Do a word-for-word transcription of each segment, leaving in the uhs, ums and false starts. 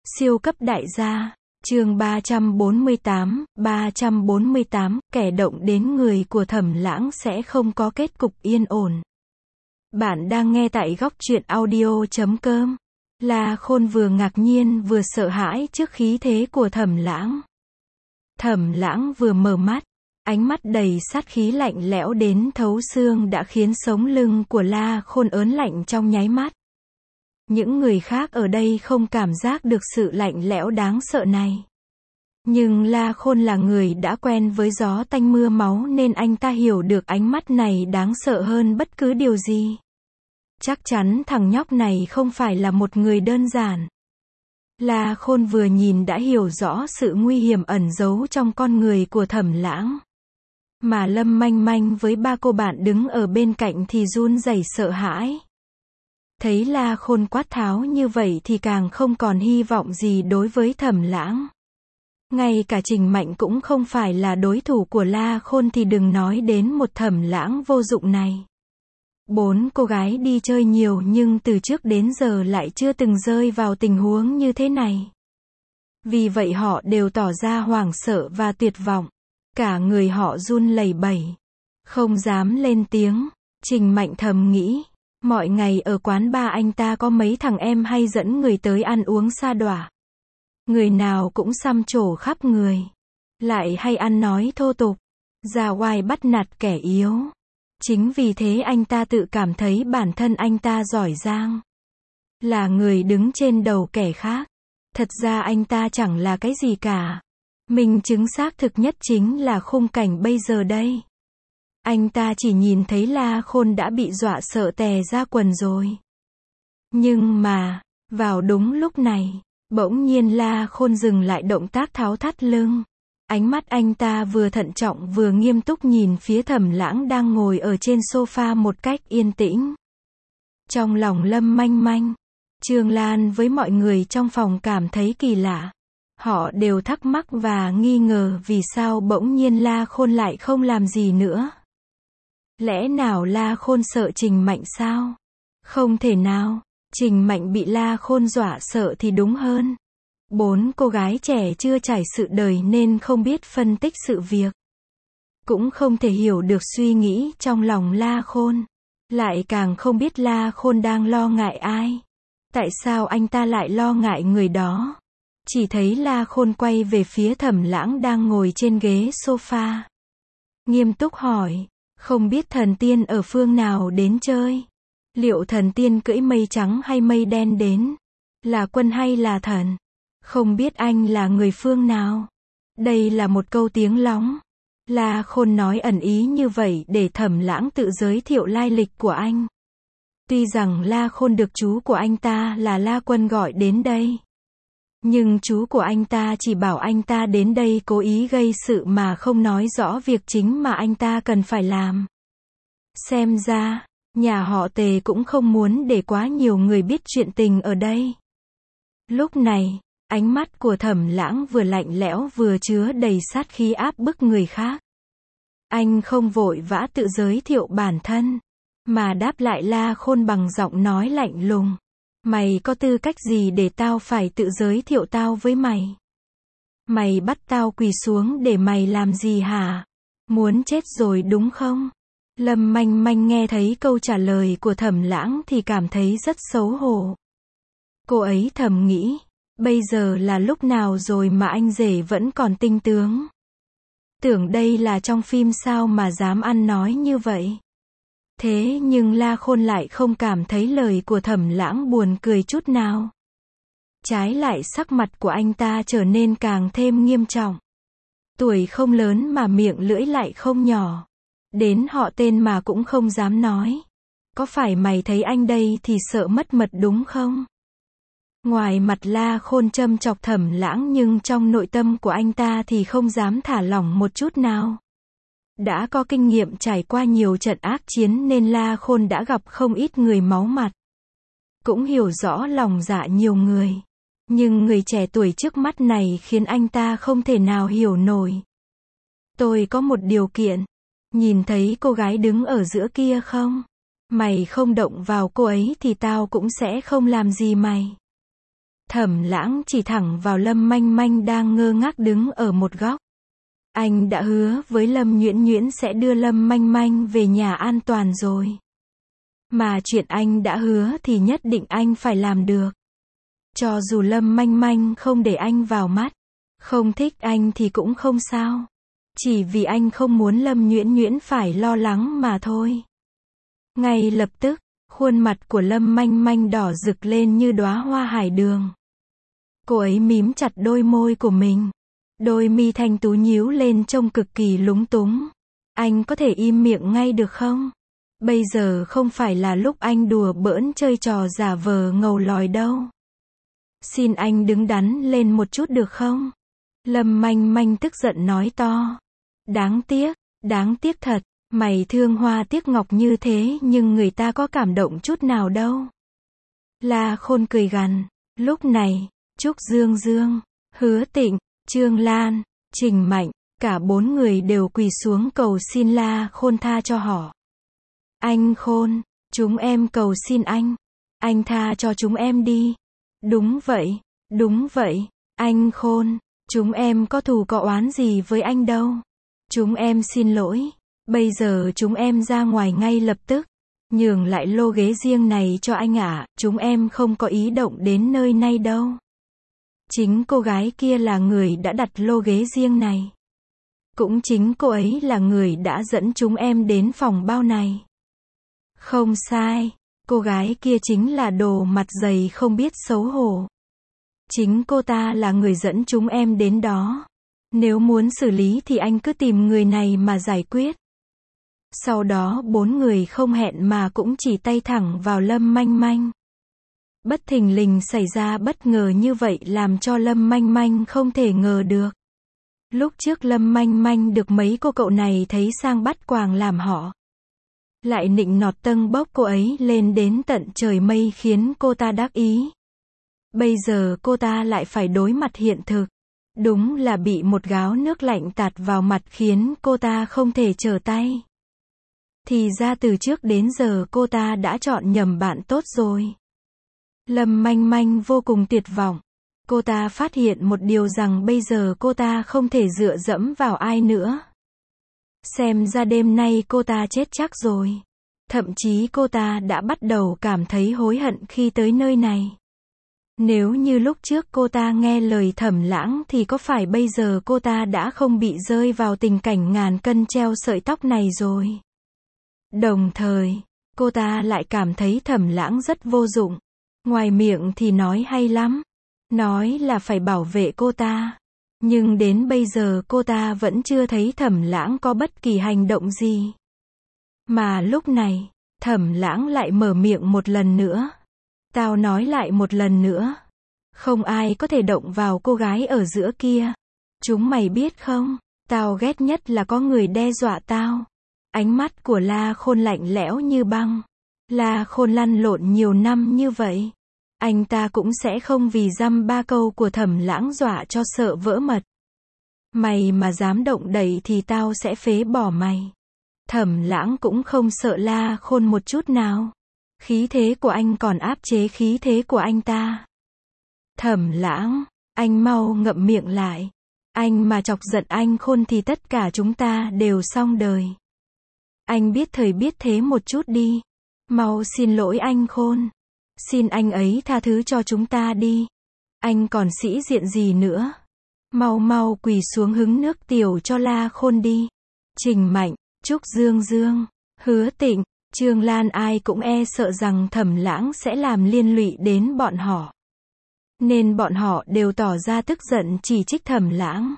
Siêu cấp đại gia. Chương ba trăm bốn mươi tám, ba trăm bốn mươi tám, kẻ động đến người của Thẩm Lãng sẽ không có kết cục yên ổn. Bạn đang nghe tại góc truyện audio chấm com. La Khôn vừa ngạc nhiên vừa sợ hãi trước khí thế của Thẩm Lãng. Thẩm Lãng vừa mở mắt, ánh mắt đầy sát khí lạnh lẽo đến thấu xương đã khiến sống lưng của La Khôn ớn lạnh trong nháy mắt. Những người khác ở đây không cảm giác được sự lạnh lẽo đáng sợ này. Nhưng La Khôn là người đã quen với gió tanh mưa máu nên anh ta hiểu được ánh mắt này đáng sợ hơn bất cứ điều gì. Chắc chắn thằng nhóc này không phải là một người đơn giản. La Khôn vừa nhìn đã hiểu rõ sự nguy hiểm ẩn giấu trong con người của Thẩm Lãng. Mà Lâm Manh Manh với ba cô bạn đứng ở bên cạnh thì run rẩy sợ hãi. Thấy La Khôn quát tháo như vậy thì càng không còn hy vọng gì đối với Thẩm Lãng. Ngay cả Trình Mạnh cũng không phải là đối thủ của La Khôn thì đừng nói đến một Thẩm Lãng vô dụng này. Bốn cô gái đi chơi nhiều nhưng từ trước đến giờ lại chưa từng rơi vào tình huống như thế này. Vì vậy họ đều tỏ ra hoảng sợ và tuyệt vọng. Cả người họ run lẩy bẩy, không dám lên tiếng. Trình Mạnh thầm nghĩ, mọi ngày ở quán bar anh ta có mấy thằng em hay dẫn người tới ăn uống sa đọa. Người nào cũng xăm trổ khắp người, lại hay ăn nói thô tục, ra oai bắt nạt kẻ yếu. Chính vì thế anh ta tự cảm thấy bản thân anh ta giỏi giang, là người đứng trên đầu kẻ khác. Thật ra anh ta chẳng là cái gì cả. Minh chứng xác thực nhất chính là khung cảnh bây giờ đây. Anh ta chỉ nhìn thấy La Khôn đã bị dọa sợ tè ra quần rồi. Nhưng mà, vào đúng lúc này, bỗng nhiên La Khôn dừng lại động tác tháo thắt lưng. Ánh mắt anh ta vừa thận trọng vừa nghiêm túc nhìn phía Thẩm Lãng đang ngồi ở trên sofa một cách yên tĩnh. Trong lòng Lâm Manh Manh, Trương Lan với mọi người trong phòng cảm thấy kỳ lạ. Họ đều thắc mắc và nghi ngờ vì sao bỗng nhiên La Khôn lại không làm gì nữa. Lẽ nào La Khôn sợ Trình Mạnh sao? Không thể nào, Trình Mạnh bị La Khôn dọa sợ thì đúng hơn. Bốn cô gái trẻ chưa trải sự đời nên không biết phân tích sự việc. Cũng không thể hiểu được suy nghĩ trong lòng La Khôn. Lại càng không biết La Khôn đang lo ngại ai. Tại sao anh ta lại lo ngại người đó? Chỉ thấy La Khôn quay về phía Thẩm Lãng đang ngồi trên ghế sofa. Nghiêm túc hỏi, không biết thần tiên ở phương nào đến chơi? Liệu thần tiên cưỡi mây trắng hay mây đen đến? Là quân hay là thần? Không biết anh là người phương nào? Đây là một câu tiếng lóng. La Khôn nói ẩn ý như vậy để Thẩm Lãng tự giới thiệu lai lịch của anh. Tuy rằng La Khôn được chú của anh ta là La Quân gọi đến đây. Nhưng chú của anh ta chỉ bảo anh ta đến đây cố ý gây sự mà không nói rõ việc chính mà anh ta cần phải làm. Xem ra, nhà họ Tề cũng không muốn để quá nhiều người biết chuyện tình ở đây. Lúc này, ánh mắt của Thẩm Lãng vừa lạnh lẽo vừa chứa đầy sát khí áp bức người khác. Anh không vội vã tự giới thiệu bản thân, mà đáp lại La Khôn bằng giọng nói lạnh lùng. Mày có tư cách gì để tao phải tự giới thiệu tao với mày? Mày bắt tao quỳ xuống để mày làm gì hả? Muốn chết rồi đúng không? Lâm Manh Manh nghe thấy câu trả lời của Thẩm Lãng thì cảm thấy rất xấu hổ. Cô ấy thầm nghĩ, bây giờ là lúc nào rồi mà anh rể vẫn còn tinh tướng. Tưởng đây là trong phim sao mà dám ăn nói như vậy. Thế nhưng La Khôn lại không cảm thấy lời của Thẩm Lãng buồn cười chút nào. Trái lại sắc mặt của anh ta trở nên càng thêm nghiêm trọng. Tuổi không lớn mà miệng lưỡi lại không nhỏ. Đến họ tên mà cũng không dám nói. Có phải mày thấy anh đây thì sợ mất mật đúng không? Ngoài mặt La Khôn châm chọc Thẩm Lãng nhưng trong nội tâm của anh ta thì không dám thả lỏng một chút nào. Đã có kinh nghiệm trải qua nhiều trận ác chiến nên La Khôn đã gặp không ít người máu mặt. Cũng hiểu rõ lòng dạ nhiều người. Nhưng người trẻ tuổi trước mắt này khiến anh ta không thể nào hiểu nổi. Tôi có một điều kiện. Nhìn thấy cô gái đứng ở giữa kia không? Mày không động vào cô ấy thì tao cũng sẽ không làm gì mày. Thẩm Lãng chỉ thẳng vào Lâm Manh Manh đang ngơ ngác đứng ở một góc. Anh đã hứa với Lâm Nhuyễn Nhuyễn sẽ đưa Lâm Manh Manh về nhà an toàn rồi. Mà chuyện anh đã hứa thì nhất định anh phải làm được. Cho dù Lâm Manh Manh không để anh vào mắt, không thích anh thì cũng không sao. Chỉ vì anh không muốn Lâm Nhuyễn Nhuyễn phải lo lắng mà thôi. Ngay lập tức, khuôn mặt của Lâm Manh Manh đỏ rực lên như đóa hoa hải đường. Cô ấy mím chặt đôi môi của mình. Đôi mi thanh tú nhíu lên trông cực kỳ lúng túng. Anh có thể im miệng ngay được không? Bây giờ không phải là lúc anh đùa bỡn chơi trò giả vờ ngầu lòi đâu. Xin anh đứng đắn lên một chút được không? Lâm Manh Manh tức giận nói to. Đáng tiếc, đáng tiếc thật, mày thương hoa tiếc ngọc như thế nhưng người ta có cảm động chút nào đâu. La Khôn cười gằn. Lúc này, Trúc Dương Dương, Hứa Tịnh, Trương Lan, Trình Mạnh, cả bốn người đều quỳ xuống cầu xin La Khôn tha cho họ. Anh Khôn, chúng em cầu xin anh. Anh tha cho chúng em đi. Đúng vậy, đúng vậy, anh Khôn, chúng em có thù có oán gì với anh đâu. Chúng em xin lỗi. Bây giờ chúng em ra ngoài ngay lập tức. Nhường lại lô ghế riêng này cho anh ạ, chúng em không có ý động đến nơi này đâu. Chính cô gái kia là người đã đặt lô ghế riêng này. Cũng chính cô ấy là người đã dẫn chúng em đến phòng bao này. Không sai, cô gái kia chính là đồ mặt dày không biết xấu hổ. Chính cô ta là người dẫn chúng em đến đó. Nếu muốn xử lý thì anh cứ tìm người này mà giải quyết. Sau đó bốn người không hẹn mà cũng chỉ tay thẳng vào Lâm Manh Manh. Bất thình lình xảy ra bất ngờ như vậy làm cho Lâm Manh Manh không thể ngờ được. Lúc trước Lâm Manh Manh được mấy cô cậu này thấy sang bắt quàng làm họ. Lại nịnh nọt tâng bốc cô ấy lên đến tận trời mây khiến cô ta đắc ý. Bây giờ cô ta lại phải đối mặt hiện thực. Đúng là bị một gáo nước lạnh tạt vào mặt khiến cô ta không thể trở tay. Thì ra từ trước đến giờ cô ta đã chọn nhầm bạn tốt rồi. Lâm Manh Manh vô cùng tuyệt vọng. Cô ta phát hiện một điều rằng bây giờ cô ta không thể dựa dẫm vào ai nữa. Xem ra đêm nay cô ta chết chắc rồi. Thậm chí cô ta đã bắt đầu cảm thấy hối hận khi tới nơi này. Nếu như lúc trước cô ta nghe lời Thẩm Lãng thì có phải bây giờ cô ta đã không bị rơi vào tình cảnh ngàn cân treo sợi tóc này rồi. Đồng thời, cô ta lại cảm thấy Thẩm Lãng rất vô dụng. Ngoài miệng thì nói hay lắm. Nói là phải bảo vệ cô ta. Nhưng đến bây giờ cô ta vẫn chưa thấy Thẩm Lãng có bất kỳ hành động gì. Mà lúc này, Thẩm Lãng lại mở miệng một lần nữa. Tao nói lại một lần nữa. Không ai có thể động vào cô gái ở giữa kia. Chúng mày biết không, tao ghét nhất là có người đe dọa tao. Ánh mắt của La Khôn lạnh lẽo như băng. La Khôn lăn lộn nhiều năm như vậy. Anh ta cũng sẽ không vì dăm ba câu của Thẩm Lãng dọa cho sợ vỡ mật. Mày mà dám động đậy thì tao sẽ phế bỏ mày. Thẩm Lãng cũng không sợ La Khôn một chút nào. Khí thế của anh còn áp chế khí thế của anh ta. Thẩm Lãng, anh mau ngậm miệng lại. Anh mà chọc giận anh Khôn thì tất cả chúng ta đều xong đời. Anh biết thời biết thế một chút đi. Mau xin lỗi anh Khôn. Xin anh ấy tha thứ cho chúng ta đi. Anh còn sĩ diện gì nữa. Mau mau quỳ xuống hứng nước tiểu cho La Khôn đi. Trình Mạnh, Trúc Dương Dương, Hứa Tịnh, Trương Lan ai cũng e sợ rằng Thẩm Lãng sẽ làm liên lụy đến bọn họ. Nên bọn họ đều tỏ ra tức giận chỉ trích Thẩm Lãng.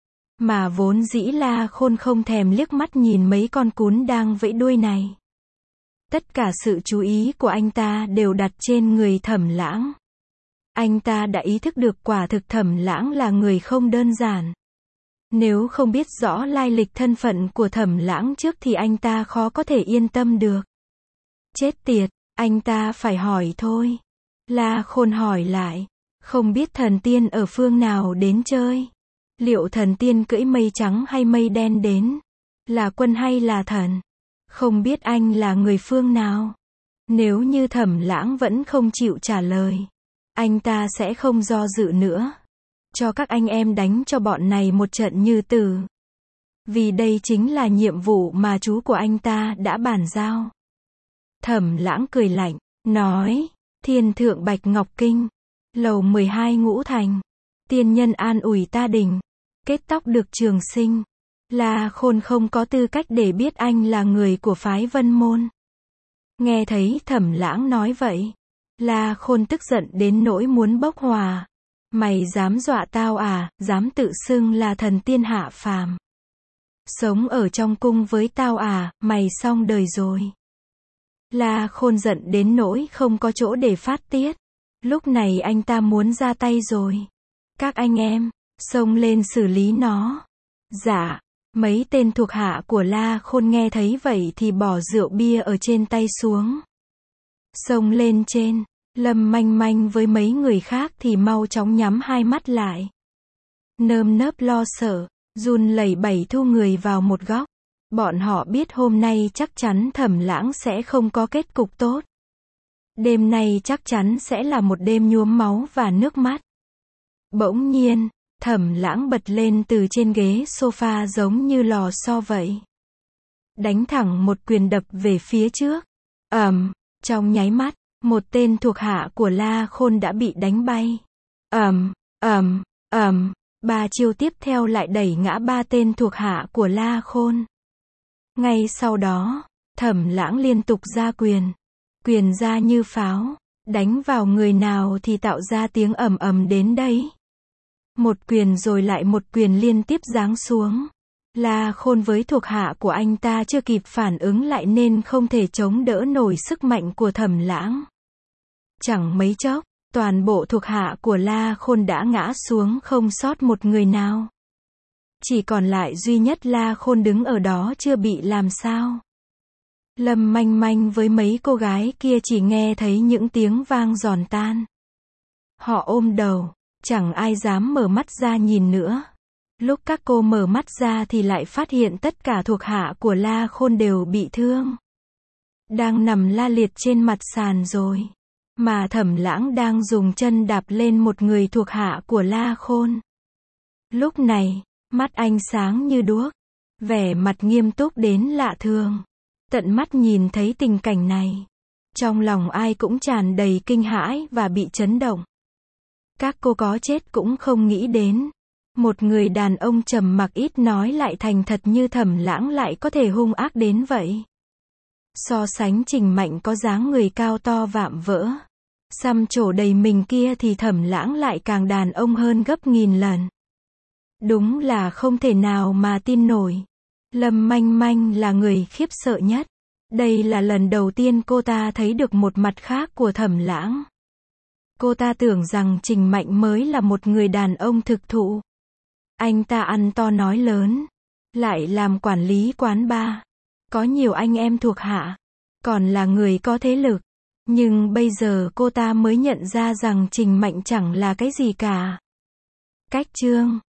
Mà vốn dĩ La Khôn không thèm liếc mắt nhìn mấy con cún đang vẫy đuôi này. Tất cả sự chú ý của anh ta đều đặt trên người Thẩm Lãng. Anh ta đã ý thức được quả thực Thẩm Lãng là người không đơn giản. Nếu không biết rõ lai lịch thân phận của Thẩm Lãng trước thì anh ta khó có thể yên tâm được. Chết tiệt, anh ta phải hỏi thôi. La Khôn hỏi lại. Không biết thần tiên ở phương nào đến chơi? Liệu thần tiên cưỡi mây trắng hay mây đen đến? Là quân hay là thần? Không biết anh là người phương nào? Nếu như Thẩm Lãng vẫn không chịu trả lời. Anh ta sẽ không do dự nữa. Cho các anh em đánh cho bọn này một trận như tử. Vì đây chính là nhiệm vụ mà chú của anh ta đã bàn giao. Thẩm Lãng cười lạnh, nói, thiên thượng Bạch Ngọc Kinh, lầu mười hai Ngũ Thành, tiên nhân an ủi ta đình, kết tóc được trường sinh. La Khôn không có tư cách để biết anh là người của phái Vân Môn. Nghe thấy Thẩm Lãng nói vậy, La Khôn tức giận đến nỗi muốn bốc hỏa. Mày dám dọa tao à, dám tự xưng là thần tiên hạ phàm. Sống ở trong cung với tao à, mày xong đời rồi. La Khôn giận đến nỗi không có chỗ để phát tiết. Lúc này anh ta muốn ra tay rồi. Các anh em, xông lên xử lý nó. Dạ, mấy tên thuộc hạ của La Khôn nghe thấy vậy thì bỏ rượu bia ở trên tay xuống. Xông lên trên, Lâm Manh Manh với mấy người khác thì mau chóng nhắm hai mắt lại. Nơm nớp lo sợ, run lẩy bẩy thu người vào một góc. Bọn họ biết hôm nay chắc chắn Thẩm Lãng sẽ không có kết cục tốt. Đêm nay chắc chắn sẽ là một đêm nhuốm máu và nước mắt. Bỗng nhiên, Thẩm Lãng bật lên từ trên ghế sofa giống như lò xo vậy. Đánh thẳng một quyền đập về phía trước. Ầm, trong nháy mắt, một tên thuộc hạ của La Khôn đã bị đánh bay. Ầm, ầm, ầm, ba chiêu tiếp theo lại đẩy ngã ba tên thuộc hạ của La Khôn. Ngay sau đó, Thẩm Lãng liên tục ra quyền. Quyền ra như pháo, đánh vào người nào thì tạo ra tiếng ầm ầm đến đấy. Một quyền rồi lại một quyền liên tiếp giáng xuống. La Khôn với thuộc hạ của anh ta chưa kịp phản ứng lại nên không thể chống đỡ nổi sức mạnh của Thẩm Lãng. Chẳng mấy chốc, toàn bộ thuộc hạ của La Khôn đã ngã xuống không sót một người nào. Chỉ còn lại duy nhất La Khôn đứng ở đó chưa bị làm sao. Lâm Manh Manh với mấy cô gái kia chỉ nghe thấy những tiếng vang giòn tan. Họ ôm đầu, chẳng ai dám mở mắt ra nhìn nữa. Lúc các cô mở mắt ra thì lại phát hiện tất cả thuộc hạ của La Khôn đều bị thương. Đang nằm la liệt trên mặt sàn rồi. Mà Thẩm Lãng đang dùng chân đạp lên một người thuộc hạ của La Khôn. Lúc này, mắt anh sáng như đuốc. Vẻ mặt nghiêm túc đến lạ thường. Tận mắt nhìn thấy tình cảnh này. Trong lòng ai cũng tràn đầy kinh hãi và bị chấn động. Các cô có chết cũng không nghĩ đến. Một người đàn ông trầm mặc ít nói lại thành thật như Thẩm Lãng lại có thể hung ác đến vậy. So sánh Trình Mạnh có dáng người cao to vạm vỡ, xăm trổ đầy mình kia thì Thẩm Lãng lại càng đàn ông hơn gấp nghìn lần. Đúng là không thể nào mà tin nổi. Lâm Manh Manh là người khiếp sợ nhất. Đây là lần đầu tiên cô ta thấy được một mặt khác của Thẩm Lãng. Cô ta tưởng rằng Trình Mạnh mới là một người đàn ông thực thụ. Anh ta ăn to nói lớn, lại làm quản lý quán bar, có nhiều anh em thuộc hạ, còn là người có thế lực. Nhưng bây giờ cô ta mới nhận ra rằng Trình Mạnh chẳng là cái gì cả. Cách chương